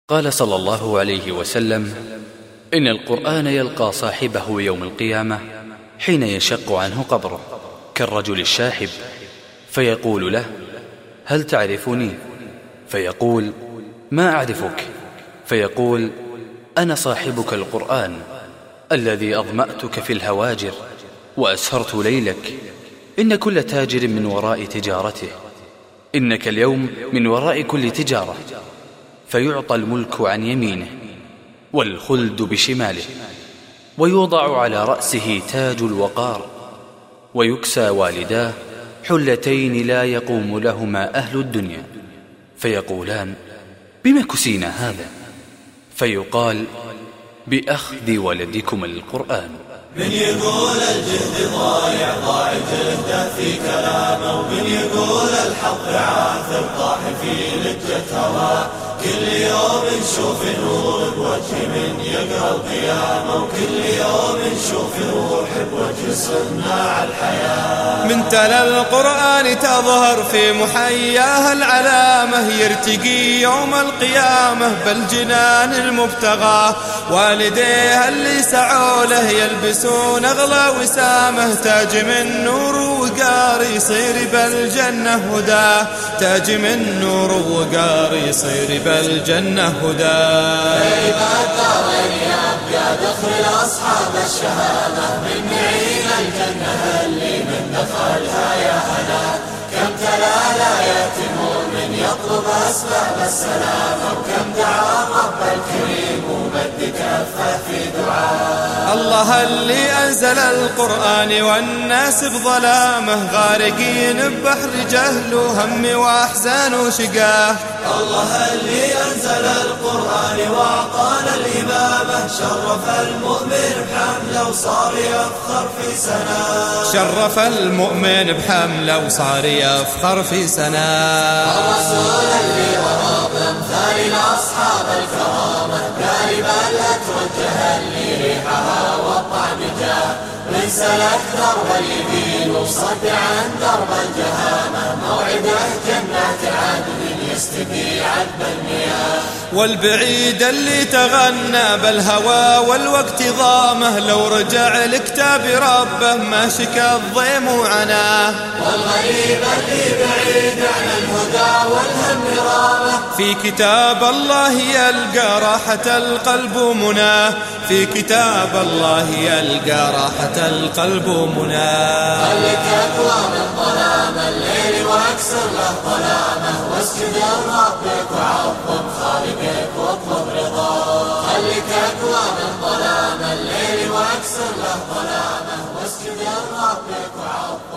قال صلى الله عليه وسلم: إن القرآن يلقى صاحبه يوم القيامة حين يشق عنه قبره كالرجل الشاحب، فيقول له: هل تعرفني؟ فيقول: ما أعرفك. فيقول: أنا صاحبك القرآن الذي أظمأتك في الهواجر وأسهرت ليلك. إن كل تاجر من وراء تجارته، إنك اليوم من وراء كل تجارة. فيعطى الملك عن يمينه والخلد بشماله، ويوضع على رأسه تاج الوقار، ويكسى والداه حلتين لا يقوم لهما أهل الدنيا. فيقولان: بما كسينا هذا؟ فيقال: بأخذ ولدكم القرآن. من يقول الجهد ضايع ضاع جهده في كلامه، ومن يقول الحق عاثر طاح في لجة هواه. كل يوم نشوف نور بوجه من يقرأ القيامة، وكل يوم نشوف روح بوجه صناع الحياة. من تلا القرآن تظهر في محياه العلامة، يرتقي يوم القيامة بالجنان المبتغى. والديه اللي سعوا له يلبسون أغلى وسامة، تاج من نور وقار يصير بالجنة هداه، تاج من نور وقار يصير بالجنة هداه. عباد دارين يبقى دخل أصحاب الشهادة، من نعيم الجنة اللي من دخلها يا هنا. كم تلا الآيات مؤمن يطلب أسباب السلامة، وكم دعا الرب الكريم ومد كفه في دعاه. الله اللي أنزل القرآن والناس بظلامه، غارقين ببحر جهل وهم وأحزان وشقاه. الله اللي أنزل القرآن وأعطانا الإمامة، شرف المؤمن بحمله وصار يفخر في سناه. شرف المؤمن بحمله وصار يفخر في سناه. الرسول اللي وراه بأمثال أصحاب الكرامة، قاربا لا توجه اللي ريحها والطعم جاه. من سلك درب اليمين وصد عن درب الجهامة، موعده جنات عدن يستقي عذب المياه. والبعيد اللي تغنى بالهوى والوقت ضامه، لو رجع لكتاب ربه ما شكى الضيم وعناه. والغريب اللي بعيد عن الهدى والهم رامه، في كتاب الله يلقى راحة القلب مناه، في كتاب الله يلقى راحة القلب مناه. خلي تقوى من ظلام الليل واكسر له ظلامه، واسجد لربك وعظم خالقك واطلب رضاه. خلي تقوى من ظلام الليل واكسر له ظلامه، واسجد لربك وعظم